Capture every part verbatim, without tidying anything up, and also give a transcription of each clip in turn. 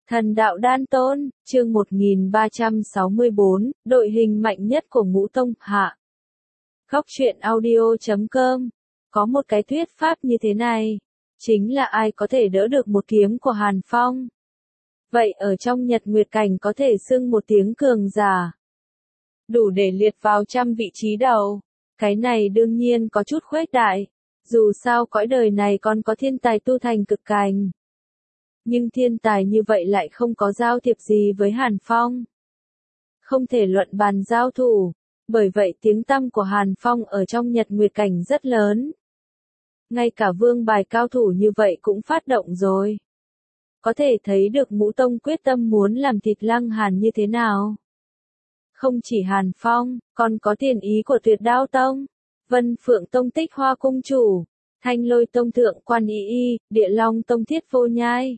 Thần đạo đan tôn, chương một nghìn ba trăm sáu mươi bốn, đội hình mạnh nhất của Ngũ Tông, hạ. Góc truyện audio chấm com. Có một cái thuyết pháp như thế này, chính là ai có thể đỡ được một kiếm của Hàn Phong. Vậy ở trong Nhật Nguyệt Cảnh có thể xưng một tiếng cường giả. Đủ để liệt vào trăm vị trí đầu. Cái này đương nhiên có chút khuếch đại. Dù sao cõi đời này còn có thiên tài tu thành cực cảnh. Nhưng thiên tài như vậy lại không có giao thiệp gì với Hàn Phong. Không thể luận bàn giao thủ. Bởi vậy tiếng tăm của Hàn Phong ở trong Nhật Nguyệt Cảnh rất lớn. Ngay cả vương bài cao thủ như vậy cũng phát động rồi. Có thể thấy được Ngũ Tông quyết tâm muốn làm thịt Lăng Hàn như thế nào. Không chỉ Hàn Phong, còn có tiền ý của Tuyệt Đao Tông, Vân Phượng Tông Tích Hoa Cung Chủ, Thanh Lôi Tông Thượng Quan Y Y, Địa Long Tông Thiết Vô Nhai.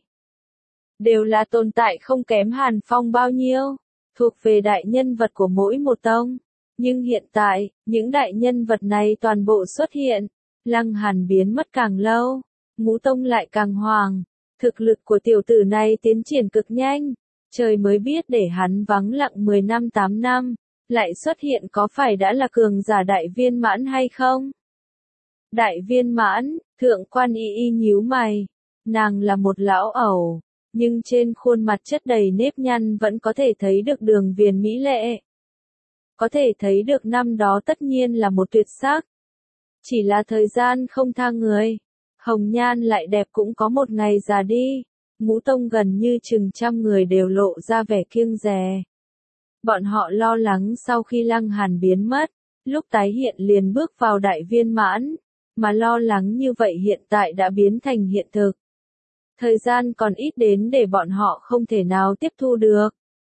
Đều là tồn tại không kém Hàn Phong bao nhiêu, thuộc về đại nhân vật của mỗi một tông. Nhưng hiện tại, những đại nhân vật này toàn bộ xuất hiện, Lăng Hàn biến mất càng lâu, Ngũ Tông lại càng hoàng. Thực lực của tiểu tử này tiến triển cực nhanh, trời mới biết để hắn vắng lặng mười năm tám năm, lại xuất hiện có phải đã là cường giả đại viên mãn hay không? Đại viên mãn, Thượng Quan Y Y nhíu mày, nàng là một lão ẩu, nhưng trên khuôn mặt chất đầy nếp nhăn vẫn có thể thấy được đường viền mỹ lệ. Có thể thấy được năm đó tất nhiên là một tuyệt sắc. Chỉ là thời gian không tha người. Hồng nhan lại đẹp cũng có một ngày già đi. Ngũ Tông gần như chừng trăm người đều lộ ra vẻ kiêng dè. Bọn họ lo lắng sau khi Lăng Hàn biến mất, lúc tái hiện liền bước vào đại viên mãn, mà lo lắng như vậy hiện tại đã biến thành hiện thực. Thời gian còn ít đến để bọn họ không thể nào tiếp thu được.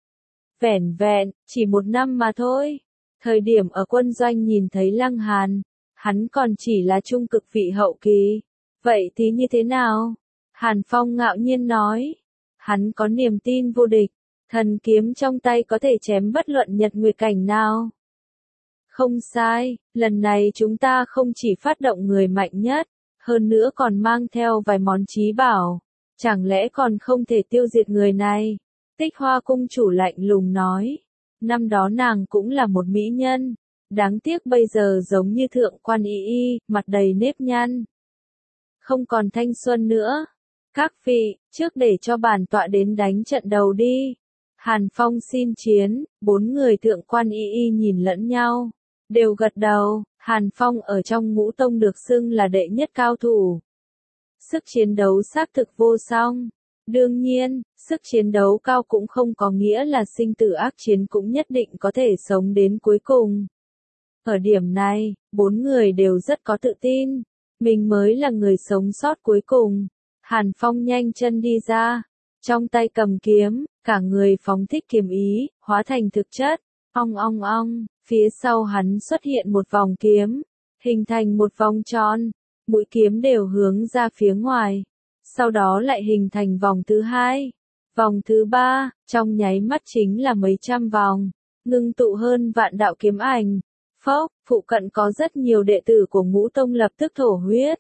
Vẻn vẹn, chỉ một năm mà thôi. Thời điểm ở quân doanh nhìn thấy Lăng Hàn, hắn còn chỉ là trung cực vị hậu kỳ. Vậy thì như thế nào? Hàn Phong ngạo nhiên nói. Hắn có niềm tin vô địch, thần kiếm trong tay có thể chém bất luận Nhật Nguyệt Cảnh nào. Không sai, lần này chúng ta không chỉ phát động người mạnh nhất, hơn nữa còn mang theo vài món chí bảo. Chẳng lẽ còn không thể tiêu diệt người này? Tích Hoa Cung Chủ lạnh lùng nói. Năm đó nàng cũng là một mỹ nhân. Đáng tiếc bây giờ giống như Thượng Quan Y Y, mặt đầy nếp nhăn. Không còn thanh xuân nữa. Các vị, trước để cho bản tọa đến đánh trận đầu đi. Hàn Phong xin chiến, bốn người Thượng Quan Y Y nhìn lẫn nhau. Đều gật đầu, Hàn Phong ở trong Ngũ Tông được xưng là đệ nhất cao thủ. Sức chiến đấu xác thực vô song. Đương nhiên, sức chiến đấu cao cũng không có nghĩa là sinh tử ác chiến cũng nhất định có thể sống đến cuối cùng. Ở điểm này, bốn người đều rất có tự tin. Mình mới là người sống sót cuối cùng. Hàn Phong nhanh chân đi ra. Trong tay cầm kiếm, cả người phóng thích kiếm ý, hóa thành thực chất. Ong ong ong, phía sau hắn xuất hiện một vòng kiếm. Hình thành một vòng tròn. Mũi kiếm đều hướng ra phía ngoài. Sau đó lại hình thành vòng thứ hai. Vòng thứ ba, trong nháy mắt chính là mấy trăm vòng. Ngưng tụ hơn vạn đạo kiếm ảnh. Phốc, phụ cận có rất nhiều đệ tử của Ngũ Tông lập tức thổ huyết.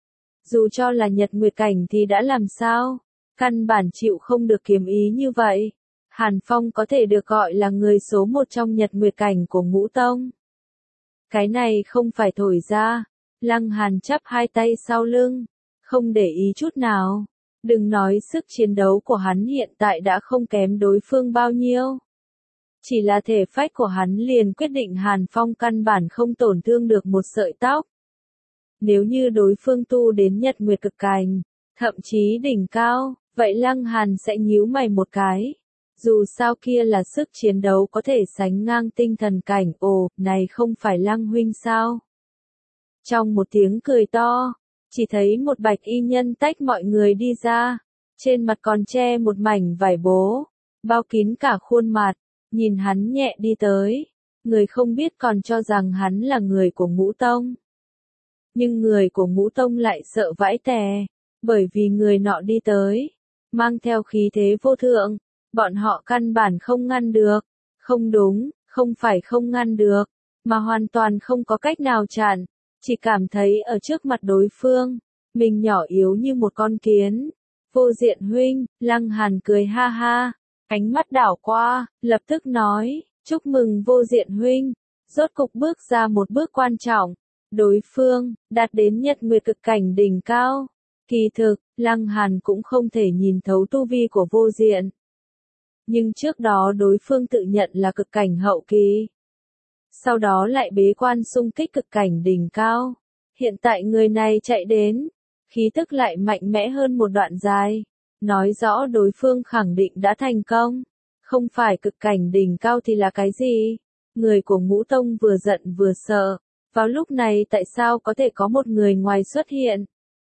Dù cho là Nhật Nguyệt Cảnh thì đã làm sao? Căn bản chịu không được kiếm ý như vậy. Hàn Phong có thể được gọi là người số một trong Nhật Nguyệt Cảnh của Ngũ Tông. Cái này không phải thổi ra. Lăng Hàn chắp hai tay sau lưng. Không để ý chút nào. Đừng nói sức chiến đấu của hắn hiện tại đã không kém đối phương bao nhiêu. Chỉ là thể phách của hắn liền quyết định Hàn Phong căn bản không tổn thương được một sợi tóc. Nếu như đối phương tu đến Nhật Nguyệt Cực Cảnh, thậm chí đỉnh cao, vậy Lăng Hàn sẽ nhíu mày một cái. Dù sao kia là sức chiến đấu có thể sánh ngang tinh thần cảnh, ồ, này không phải Lăng huynh sao? Trong một tiếng cười to, chỉ thấy một bạch y nhân tách mọi người đi ra, trên mặt còn che một mảnh vải bố, bao kín cả khuôn mặt. Nhìn hắn nhẹ đi tới, người không biết còn cho rằng hắn là người của Ngũ Tông. Nhưng người của Ngũ Tông lại sợ vãi tè, bởi vì người nọ đi tới, mang theo khí thế vô thượng, bọn họ căn bản không ngăn được. Không đúng, không phải không ngăn được, mà hoàn toàn không có cách nào chặn, chỉ cảm thấy ở trước mặt đối phương, mình nhỏ yếu như một con kiến. Vô Diện huynh, Lăng Hàn cười ha ha, ánh mắt đảo qua, lập tức nói, chúc mừng Vô Diện huynh, rốt cục bước ra một bước quan trọng, đối phương, đạt đến nhật nguyệt cực cảnh đỉnh cao. Kỳ thực, Lăng Hàn cũng không thể nhìn thấu tu vi của Vô Diện. Nhưng trước đó đối phương tự nhận là cực cảnh hậu kỳ. Sau đó lại bế quan xung kích cực cảnh đỉnh cao. Hiện tại người này chạy đến, khí tức lại mạnh mẽ hơn một đoạn dài. Nói rõ đối phương khẳng định đã thành công. Không phải cực cảnh đỉnh cao thì là cái gì? Người của Ngũ Tông vừa giận vừa sợ. Vào lúc này tại sao có thể có một người ngoài xuất hiện?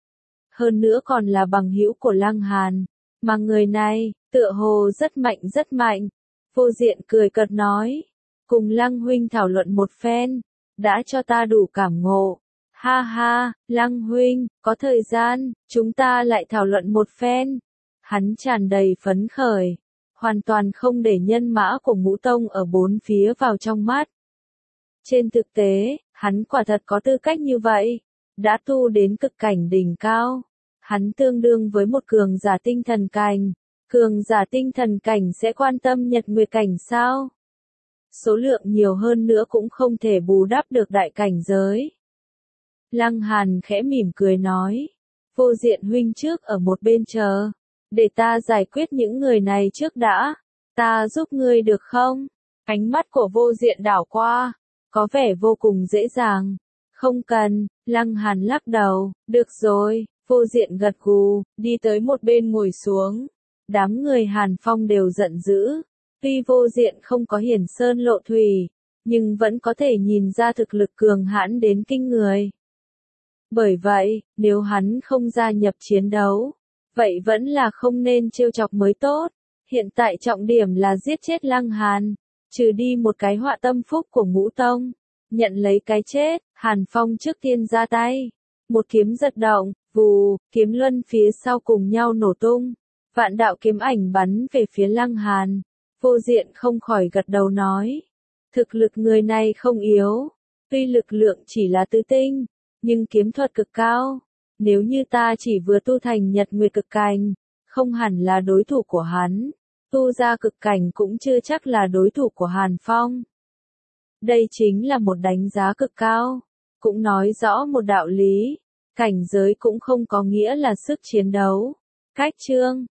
Hơn nữa còn là bằng hữu của Lăng Hàn. Mà người này, tựa hồ rất mạnh rất mạnh. Vô Diện cười cợt nói. Cùng Lăng huynh thảo luận một phen. Đã cho ta đủ cảm ngộ. Ha ha, Lăng huynh, có thời gian, chúng ta lại thảo luận một phen. Hắn tràn đầy phấn khởi. Hoàn toàn không để nhân mã của Ngũ Tông ở bốn phía vào trong mắt. Trên thực tế, hắn quả thật có tư cách như vậy. Đã tu đến cực cảnh đỉnh cao. Hắn tương đương với một cường giả tinh thần cảnh. Cường giả tinh thần cảnh sẽ quan tâm nhật nguyệt cảnh sao? Số lượng nhiều hơn nữa cũng không thể bù đắp được đại cảnh giới. Lăng Hàn khẽ mỉm cười nói. Vô Diện huynh trước ở một bên chờ. Để ta giải quyết những người này trước đã. Ta giúp ngươi được không? Ánh mắt của Vô Diện đảo qua. Có vẻ vô cùng dễ dàng. Không cần, Lăng Hàn lắc đầu. Được rồi, Vô Diện gật gù, đi tới một bên ngồi xuống. Đám người Hàn Phong đều giận dữ. Tuy Vô Diện không có hiển sơn lộ thủy, nhưng vẫn có thể nhìn ra thực lực cường hãn đến kinh người. Bởi vậy, nếu hắn không gia nhập chiến đấu, vậy vẫn là không nên trêu chọc mới tốt. Hiện tại trọng điểm là giết chết Lăng Hàn, trừ đi một cái họa tâm phúc của Ngũ Tông. Nhận lấy cái chết, Hàn Phong trước tiên ra tay. Một kiếm giật động, vù, kiếm luân phía sau cùng nhau nổ tung. Vạn đạo kiếm ảnh bắn về phía Lăng Hàn. Vô Diện không khỏi gật đầu nói. Thực lực người này không yếu. Tuy lực lượng chỉ là tứ tinh, nhưng kiếm thuật cực cao. Nếu như ta chỉ vừa tu thành nhật nguyệt cực cảnh, không hẳn là đối thủ của hắn. Tu ra cực cảnh cũng chưa chắc là đối thủ của Hàn Phong. Đây chính là một đánh giá cực cao. Cũng nói rõ một đạo lý. Cảnh giới cũng không có nghĩa là sức chiến đấu. Cách chương